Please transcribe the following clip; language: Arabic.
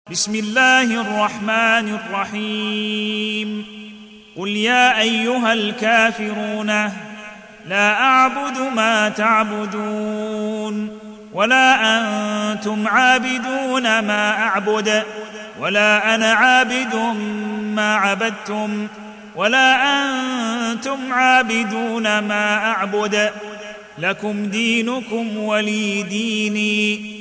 بسم الله الرحمن الرحيم قل يا أيها الكافرون لا أعبد ما تعبدون ولا أنتم عابدون ما أعبد ولا أنا عابد ما عبدتم ولا أنتم عابدون ما أعبد لكم دينكم ولي ديني.